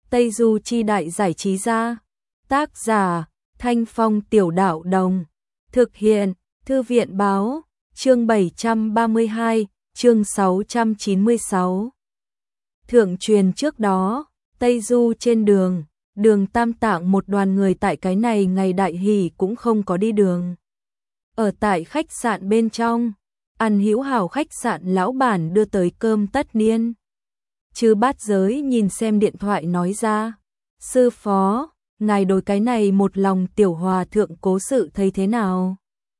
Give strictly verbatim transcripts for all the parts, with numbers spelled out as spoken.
Tây Du Chi Đại Giải Trí Gia. Tác giả Thanh Phong Tiểu Đạo Đồng. Thực hiện Thư viện Báo. Chương bảy trăm ba mươi hai, chương sáu trăm chín mươi sáu. Thượng truyền trước đó, Tây Du trên đường, Đường Tam Tạng một đoàn người tại cái này ngày đại hỷ cũng không có đi đường. Ở tại khách sạn bên trong, ăn hữu hảo khách sạn lão bản đưa tới cơm tất niên. Chư Bát Giới nhìn xem điện thoại nói ra, sư phó, ngài đối cái này một lòng tiểu hòa thượng cố sự thấy thế nào?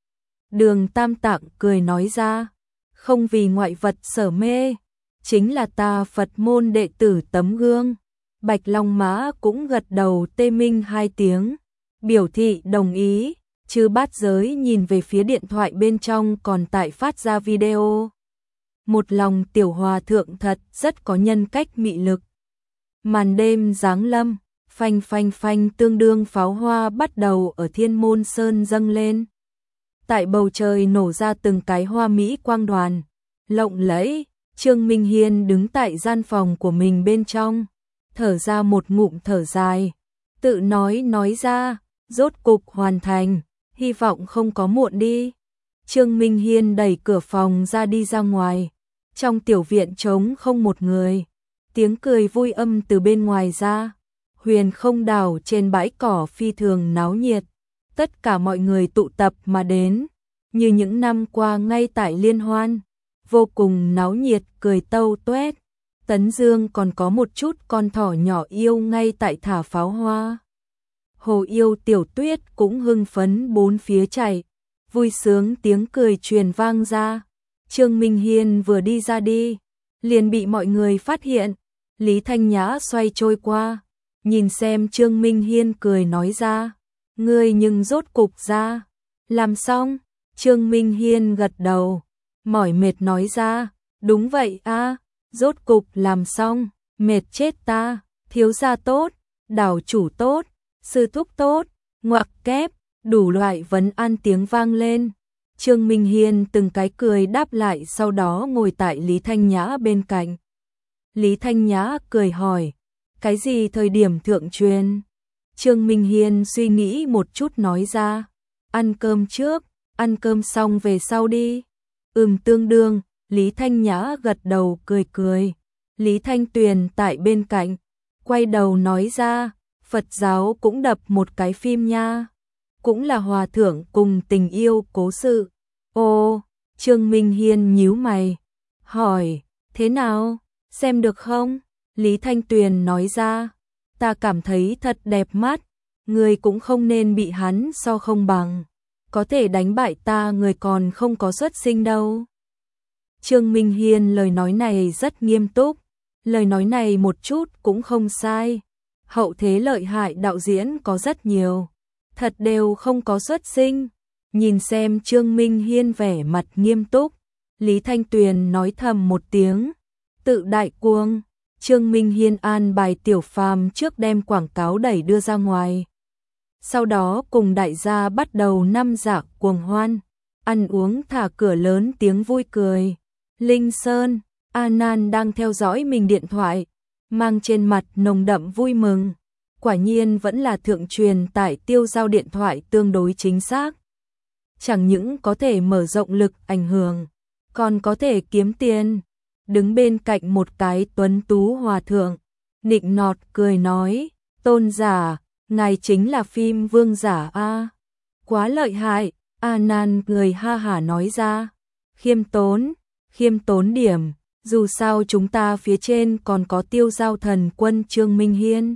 Đường Tam Tạng cười nói ra, không vì ngoại vật sở mê, chính là ta Phật môn đệ tử tấm gương. Bạch Long Mã cũng gật đầu tê minh hai tiếng, biểu thị đồng ý. Chư Bát Giới nhìn về phía điện thoại bên trong còn tại phát ra video. Một lòng tiểu hòa thượng thật rất có nhân cách mị lực. Màn đêm giáng lâm, phanh phanh phanh tương đương pháo hoa bắt đầu ở Thiên Môn Sơn dâng lên. Tại bầu trời nổ ra từng cái hoa mỹ quang đoàn, lộng lẫy. Trương Minh Hiên đứng tại gian phòng của mình bên trong, thở ra một ngụm thở dài, tự nói nói ra, rốt cục hoàn thành, hy vọng không có muộn đi. Trương Minh Hiên đẩy cửa phòng ra đi ra ngoài, trong tiểu viện trống không một người, tiếng cười vui âm từ bên ngoài ra. Huyền Không Đảo trên bãi cỏ phi thường náo nhiệt, tất cả mọi người tụ tập mà đến, như những năm qua ngay tại liên hoan, vô cùng náo nhiệt cười tâu tuét. Tấn Dương còn có một chút con thỏ nhỏ yêu ngay tại thả pháo hoa. Hồ Yêu Tiểu Tuyết cũng hưng phấn bốn phía chạy, vui sướng tiếng cười truyền vang ra. Trương Minh Hiên vừa đi ra đi, liền bị mọi người phát hiện. Lý Thanh Nhã xoay trôi qua, nhìn xem Trương Minh Hiên cười nói ra, ngươi nhưng rốt cục ra, làm xong. Trương Minh Hiên gật đầu, mỏi mệt nói ra, đúng vậy a, rốt cục làm xong, mệt chết ta, thiếu gia tốt, đảo chủ tốt, sư thúc tốt, ngoặc kép, đủ loại vấn an tiếng vang lên. Trương Minh Hiên từng cái cười đáp lại, sau đó ngồi tại Lý Thanh Nhã bên cạnh. Lý Thanh Nhã cười hỏi, cái gì thời điểm thượng truyền? Trương Minh Hiên suy nghĩ một chút nói ra, ăn cơm trước, ăn cơm xong về sau đi. Ừm tương đương, Lý Thanh Nhã gật đầu cười cười. Lý Thanh Tuyền tại bên cạnh, quay đầu nói ra, Phật giáo cũng đập một cái phim nha. Cũng là hòa thượng cùng tình yêu cố sự. Ồ, Trương Minh Hiên nhíu mày, hỏi, thế nào, xem được không? Lý Thanh Tuyền nói ra, ta cảm thấy thật đẹp mắt, người cũng không nên bị hắn so không bằng. Có thể đánh bại ta người còn không có xuất sinh đâu. Trương Minh Hiên lời nói này rất nghiêm túc, lời nói này một chút cũng không sai. Hậu thế lợi hại đạo diễn có rất nhiều, thật đều không có xuất sinh. Nhìn xem Trương Minh Hiên vẻ mặt nghiêm túc, Lý Thanh Tuyền nói thầm một tiếng, tự đại cuồng. Trương Minh Hiên an bài Tiểu Phàm trước đem quảng cáo đẩy đưa ra ngoài. Sau đó cùng đại gia bắt đầu năm dạ cuồng hoan, ăn uống thả cửa lớn tiếng vui cười. Linh Sơn, A Nan đang theo dõi mình điện thoại, mang trên mặt nồng đậm vui mừng. Quả nhiên vẫn là thượng truyền tải tiêu giao điện thoại tương đối chính xác. Chẳng những có thể mở rộng lực ảnh hưởng, còn có thể kiếm tiền. Đứng bên cạnh một cái tuấn tú hòa thượng, nịnh nọt cười nói, tôn giả, ngài chính là phim vương giả a, quá lợi hại. A Nan người ha hả nói ra, khiêm tốn, khiêm tốn điểm, dù sao chúng ta phía trên còn có tiêu giao thần quân Trương Minh Hiên.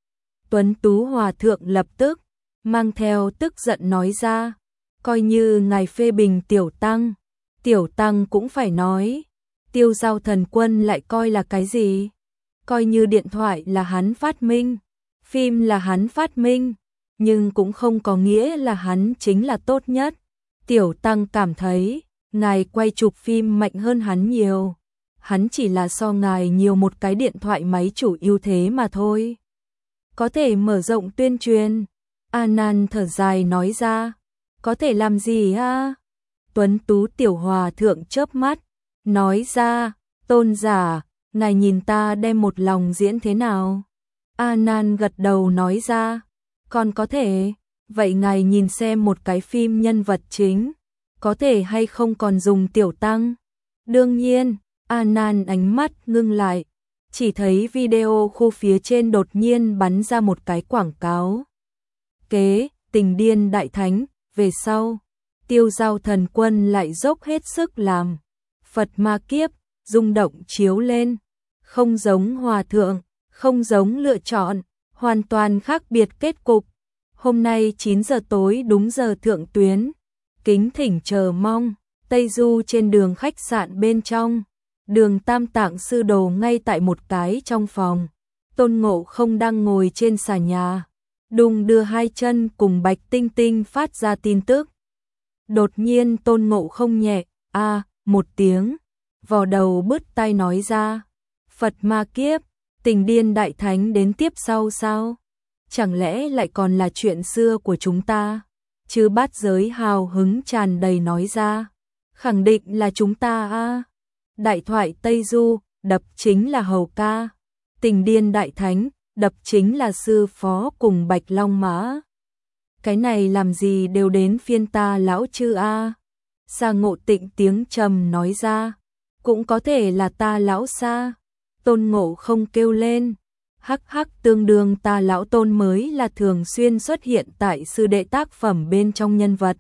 Tuấn tú hòa thượng lập tức mang theo tức giận nói ra, coi như ngài phê bình tiểu tăng, tiểu tăng cũng phải nói, tiêu giao thần quân lại coi là cái gì? Coi như điện thoại là hắn phát minh, phim là hắn phát minh, nhưng cũng không có nghĩa là hắn chính là tốt nhất. Tiểu tăng cảm thấy, ngài quay chụp phim mạnh hơn hắn nhiều, hắn chỉ là so ngài nhiều một cái điện thoại máy chủ ưu thế mà thôi. Có thể mở rộng tuyên truyền. A Nan thở dài nói ra, có thể làm gì a? Tuấn tú tiểu hòa thượng chớp mắt, nói ra, tôn giả, ngài nhìn ta đem một lòng diễn thế nào? A Nan gật đầu nói ra, còn có thể, vậy ngài nhìn xem một cái phim nhân vật chính, có thể hay không còn dùng tiểu tăng? Đương nhiên, A Nan ánh mắt ngưng lại, chỉ thấy video khu phía trên đột nhiên bắn ra một cái quảng cáo. Kế, Tình Điên Đại Thánh, về sau, Tiêu Giao Thần Quân lại dốc hết sức làm. Phật Ma Kiếp, rung động chiếu lên, không giống hòa thượng, không giống lựa chọn, hoàn toàn khác biệt kết cục. Hôm nay chín giờ tối đúng giờ thượng tuyến, kính thỉnh chờ mong. Tây Du trên đường khách sạn bên trong, Đường Tam Tạng Sư Đồ ngay tại một cái trong phòng. Tôn Ngộ Không đang ngồi trên xà nhà, đùng đưa hai chân cùng Bạch Tinh Tinh phát ra tin tức. Đột nhiên Tôn Ngộ Không nhẹ, a à, một tiếng, vò đầu bứt tai nói ra, Phật Ma Kiếp, Tình Điên Đại Thánh đến tiếp sau sao? Chẳng lẽ lại còn là chuyện xưa của chúng ta? Chứ Bát Giới hào hứng tràn đầy nói ra, khẳng định là chúng ta a. Đại thoại Tây Du, đập chính là Hầu Ca. Tình Điên Đại Thánh, đập chính là sư phó cùng Bạch Long Mã. Cái này làm gì đều đến phiên ta lão chư a. Sa Ngộ Tịnh tiếng trầm nói ra, cũng có thể là ta lão Sa. Tôn Ngộ Không kêu lên, hắc hắc, tương đương ta lão Tôn mới là thường xuyên xuất hiện tại sư đệ tác phẩm bên trong nhân vật.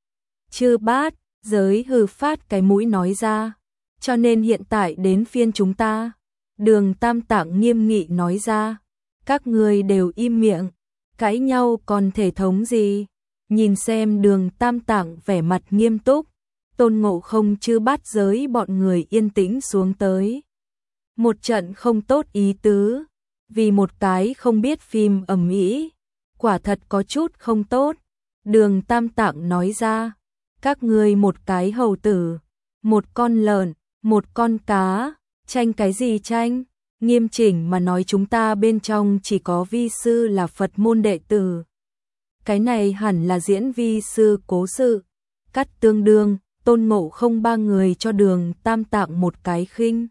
Chư Bát Giới hừ phát cái mũi nói ra, cho nên hiện tại đến phiên chúng ta. Đường Tam Tạng nghiêm nghị nói ra, các người đều im miệng, cãi nhau còn thể thống gì? Nhìn xem Đường Tam Tạng vẻ mặt nghiêm túc, Tôn Ngộ Không Chư Bát Giới bọn người yên tĩnh xuống tới. Một trận không tốt ý tứ, vì một cái không biết phim ầm ĩ, quả thật có chút không tốt. Đường Tam Tạng nói ra, các ngươi một cái hầu tử, một con lợn, một con cá, tranh cái gì tranh? Nghiêm chỉnh mà nói chúng ta bên trong chỉ có vi sư là Phật môn đệ tử. Cái này hẳn là diễn vi sư cố sự. Cắt tương đương, Tôn Ngộ Không ba người cho Đường Tam Tạng một cái khinh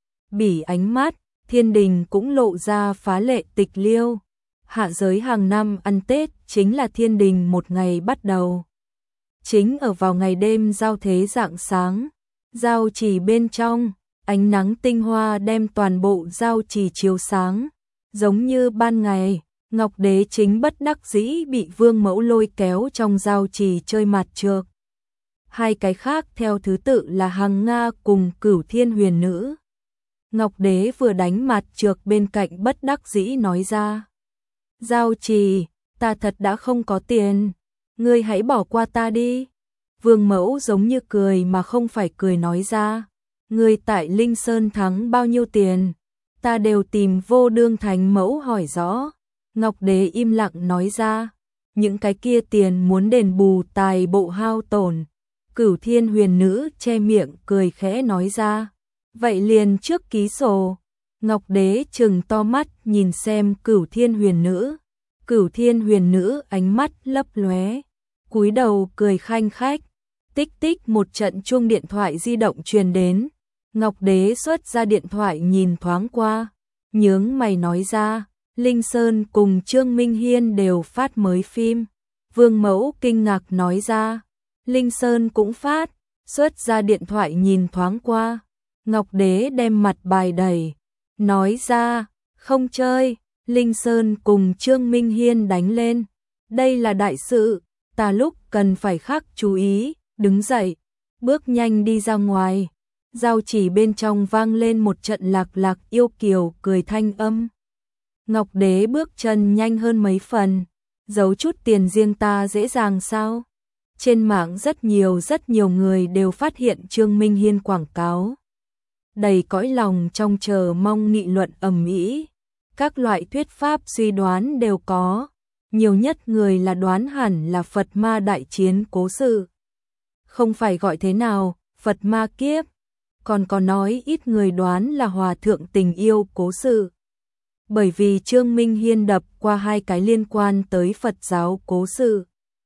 bỉ ánh mắt. Thiên đình cũng lộ ra phá lệ tịch liêu. Hạ giới hàng năm ăn Tết chính là thiên đình một ngày bắt đầu. Chính ở vào ngày đêm giao thế rạng sáng, giao trì bên trong, ánh nắng tinh hoa đem toàn bộ giao trì chiếu sáng, giống như ban ngày. Ngọc Đế chính bất đắc dĩ bị Vương Mẫu lôi kéo trong giao trì chơi mặt trược. Hai cái khác theo thứ tự là Hằng Nga cùng Cửu Thiên Huyền Nữ. Ngọc Đế vừa đánh mặt trược bên cạnh bất đắc dĩ nói ra, giao trì, ta thật đã không có tiền, ngươi hãy bỏ qua ta đi. Vương Mẫu giống như cười mà không phải cười nói ra, ngươi tại Linh Sơn thắng bao nhiêu tiền, ta đều tìm Vô Đương Thánh Mẫu hỏi rõ. Ngọc Đế im lặng nói ra, những cái kia tiền muốn đền bù tài bộ hao tổn. Cửu Thiên Huyền Nữ che miệng cười khẽ nói ra, vậy liền trước ký sổ. Ngọc Đế trừng to mắt nhìn xem Cửu Thiên Huyền Nữ. Cửu Thiên Huyền Nữ ánh mắt lấp lóe, cúi đầu cười khanh khách. Tích tích một trận chuông điện thoại di động truyền đến. Ngọc Đế xuất ra điện thoại nhìn thoáng qua, nhướng mày nói ra, Linh Sơn cùng Trương Minh Hiên đều phát mới phim. Vương Mẫu kinh ngạc nói ra, Linh Sơn cũng phát. Xuất ra điện thoại nhìn thoáng qua, Ngọc Đế đem mặt bài đẩy, nói ra, không chơi. Linh Sơn cùng Trương Minh Hiên đánh lên, đây là đại sự, ta lúc cần phải khắc chú ý. Đứng dậy, bước nhanh đi ra ngoài. Giao chỉ bên trong vang lên một trận lạc lạc yêu kiều cười thanh âm. Ngọc Đế bước chân nhanh hơn mấy phần, giấu chút tiền riêng ta dễ dàng sao? Trên mạng rất nhiều rất nhiều người đều phát hiện Trương Minh Hiên quảng cáo, đầy cõi lòng trong chờ mong nghị luận ầm ĩ. Các loại thuyết pháp suy đoán đều có, nhiều nhất người là đoán hẳn là Phật Ma đại chiến cố sự. Không phải gọi thế nào, Phật Ma Kiếp, còn có nói ít người đoán là Hòa Thượng Tình Yêu cố sự. Bởi vì Trương Minh Hiên đập qua hai cái liên quan tới Phật giáo cố sự,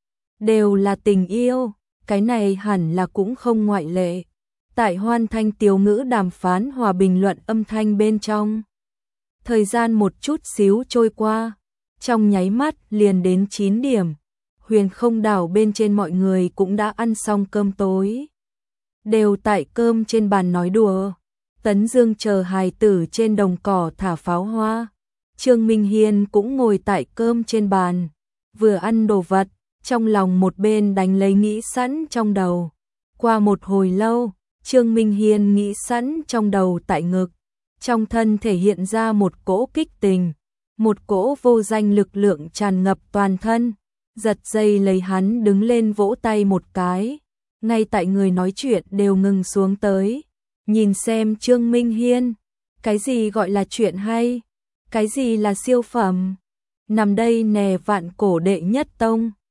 đều là tình yêu, cái này hẳn là cũng không ngoại lệ. Tại Hoan Thanh Tiếu Ngữ đàm phán hòa bình luận âm thanh bên trong, Thời gian một chút xíu trôi qua, trong nháy mắt liền đến chín điểm. Huyền Không đảo bên trên mọi người cũng đã ăn xong cơm tối. Đều tại cơm trên bàn nói đùa. Tấn Dương chờ hài tử trên đồng cỏ thả pháo hoa. Trương Minh Hiên cũng ngồi tại cơm trên bàn, vừa ăn đồ vật, trong lòng một bên đánh lấy nghĩ sẵn trong đầu. Qua một hồi lâu, Trương Minh Hiên nghĩ sẵn trong đầu tại ngực, trong thân thể hiện ra một cỗ kích tình, một cỗ vô danh lực lượng tràn ngập toàn thân, giật dây lấy hắn đứng lên vỗ tay một cái, ngay tại người nói chuyện đều ngừng xuống tới, nhìn xem Trương Minh Hiên, cái gì gọi là chuyện hay, cái gì là siêu phẩm, nằm đây nè vạn cổ đệ nhất tông.